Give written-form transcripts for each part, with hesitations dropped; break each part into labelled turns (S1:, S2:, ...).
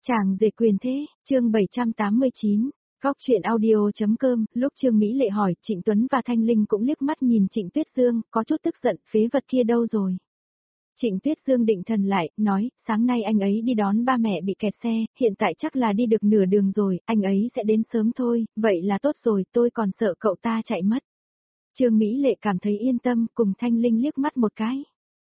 S1: Chàng rể quyền thế, chương 789, Góc truyện audio.com, lúc Trương Mỹ Lệ hỏi, Trịnh Tuấn và Thanh Linh cũng liếc mắt nhìn Trịnh Tuyết Dương, có chút tức giận, phế vật kia đâu rồi. Trịnh Tuyết Dương định thần lại, nói, sáng nay anh ấy đi đón ba mẹ bị kẹt xe, hiện tại chắc là đi được nửa đường rồi, anh ấy sẽ đến sớm thôi, vậy là tốt rồi, tôi còn sợ cậu ta chạy mất. Trương Mỹ Lệ cảm thấy yên tâm, cùng Thanh Linh liếc mắt một cái.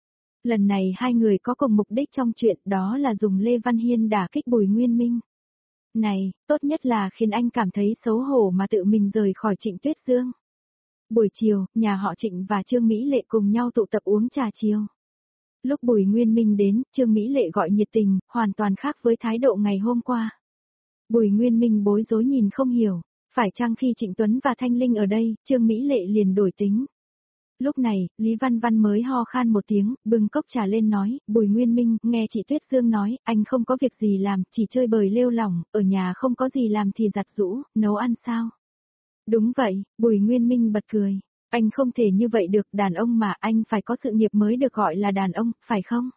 S1: Lần này hai người có cùng mục đích trong chuyện, đó là dùng Lê Văn Hiên đả kích Bùi Nguyên Minh. Này, tốt nhất là khiến anh cảm thấy xấu hổ mà tự mình rời khỏi Trịnh Tuyết Dương. Buổi chiều, nhà họ Trịnh và Trương Mỹ Lệ cùng nhau tụ tập uống trà chiều. Lúc Bùi Nguyên Minh đến, Trương Mỹ Lệ gọi nhiệt tình, hoàn toàn khác với thái độ ngày hôm qua. Bùi Nguyên Minh bối rối nhìn không hiểu, phải chăng khi Trịnh Tuấn và Thanh Linh ở đây, Trương Mỹ Lệ liền đổi tính. Lúc này, Lý Văn Văn mới ho khan một tiếng, bưng cốc trà lên nói, Bùi Nguyên Minh, nghe chị Tuyết Dương nói, anh không có việc gì làm, chỉ chơi bời lêu lỏng, ở nhà không có gì làm thì giặt giũ, nấu ăn sao? Đúng vậy, Bùi Nguyên Minh bật cười, anh không thể như vậy được, đàn ông mà anh phải có sự nghiệp mới được gọi là đàn ông, phải không?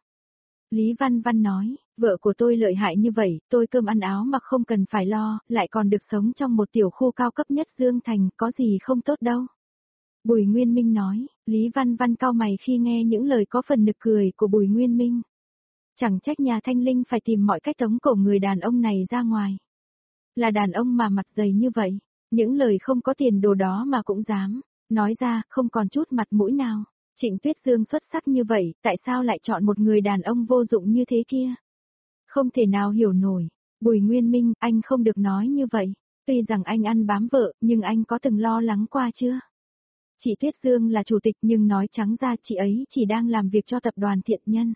S1: Lý Văn Văn nói, vợ của tôi lợi hại như vậy, tôi cơm ăn áo mặc không cần phải lo, lại còn được sống trong một tiểu khu cao cấp nhất Dương Thành, có gì không tốt đâu. Bùi Nguyên Minh nói, Lý Văn Văn cau mày khi nghe những lời có phần nực cười của Bùi Nguyên Minh. Chẳng trách nhà Thanh Linh phải tìm mọi cách tống cổ người đàn ông này ra ngoài. Là đàn ông mà mặt dày như vậy, những lời không có tiền đồ đó mà cũng dám, nói ra không còn chút mặt mũi nào. Trịnh Tuyết Dương xuất sắc như vậy, tại sao lại chọn một người đàn ông vô dụng như thế kia? Không thể nào hiểu nổi. Bùi Nguyên Minh, anh không được nói như vậy. Tuy rằng anh ăn bám vợ, nhưng anh có từng lo lắng qua chưa? Chị Tuyết Dương là chủ tịch nhưng nói trắng ra chị ấy chỉ đang làm việc cho tập đoàn Thiện Nhân.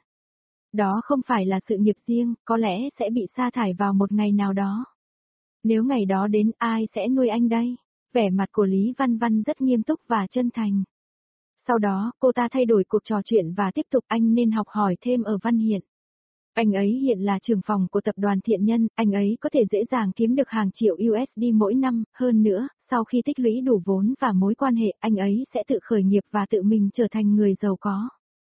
S1: Đó không phải là sự nghiệp riêng, có lẽ sẽ bị sa thải vào một ngày nào đó. Nếu ngày đó đến ai sẽ nuôi anh đây? Vẻ mặt của Lý Văn Văn rất nghiêm túc và chân thành. Sau đó, cô ta thay đổi cuộc trò chuyện và tiếp tục anh nên học hỏi thêm ở Văn Hiện. Anh ấy hiện là trưởng phòng của tập đoàn Thiện Nhân, anh ấy có thể dễ dàng kiếm được hàng triệu USD mỗi năm, hơn nữa, sau khi tích lũy đủ vốn và mối quan hệ, anh ấy sẽ tự khởi nghiệp và tự mình trở thành người giàu có.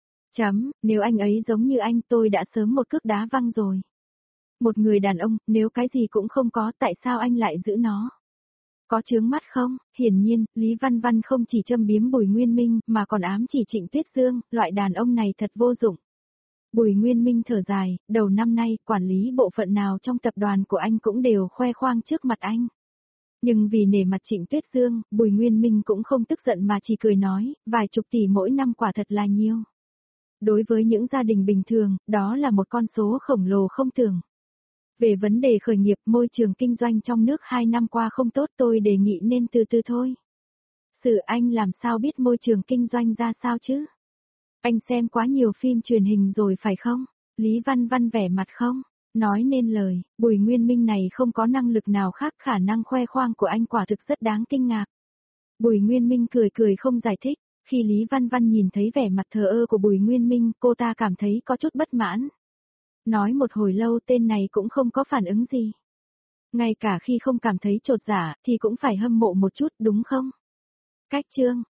S1: Nếu anh ấy giống như anh tôi đã sớm một cước đá văng rồi. Một người đàn ông, nếu cái gì cũng không có, tại sao anh lại giữ nó? Có chướng mắt không? Hiển nhiên, Lý Văn Văn không chỉ châm biếm Bùi Nguyên Minh, mà còn ám chỉ Trịnh Tuyết Dương, loại đàn ông này thật vô dụng. Bùi Nguyên Minh thở dài, đầu năm nay, quản lý bộ phận nào trong tập đoàn của anh cũng đều khoe khoang trước mặt anh. Nhưng vì nể mặt Trịnh Tuyết Dương, Bùi Nguyên Minh cũng không tức giận mà chỉ cười nói, vài chục tỷ mỗi năm quả thật là nhiều. Đối với những gia đình bình thường, đó là một con số khổng lồ không tưởng. Về vấn đề khởi nghiệp, môi trường kinh doanh trong nước 2 năm qua không tốt, tôi đề nghị nên từ từ thôi. Sự anh làm sao biết môi trường kinh doanh ra sao chứ? Anh xem quá nhiều phim truyền hình rồi phải không? Lý Văn Văn vẻ mặt không nói nên lời, Bùi Nguyên Minh này không có năng lực nào khác, khả năng khoe khoang của anh quả thực rất đáng kinh ngạc. Bùi Nguyên Minh cười cười không giải thích, khi Lý Văn Văn nhìn thấy vẻ mặt thờ ơ của Bùi Nguyên Minh, cô ta cảm thấy có chút bất mãn. Nói một hồi lâu tên này cũng không có phản ứng gì. Ngay cả khi không cảm thấy chột dạ thì cũng phải hâm mộ một chút đúng không? Cách chương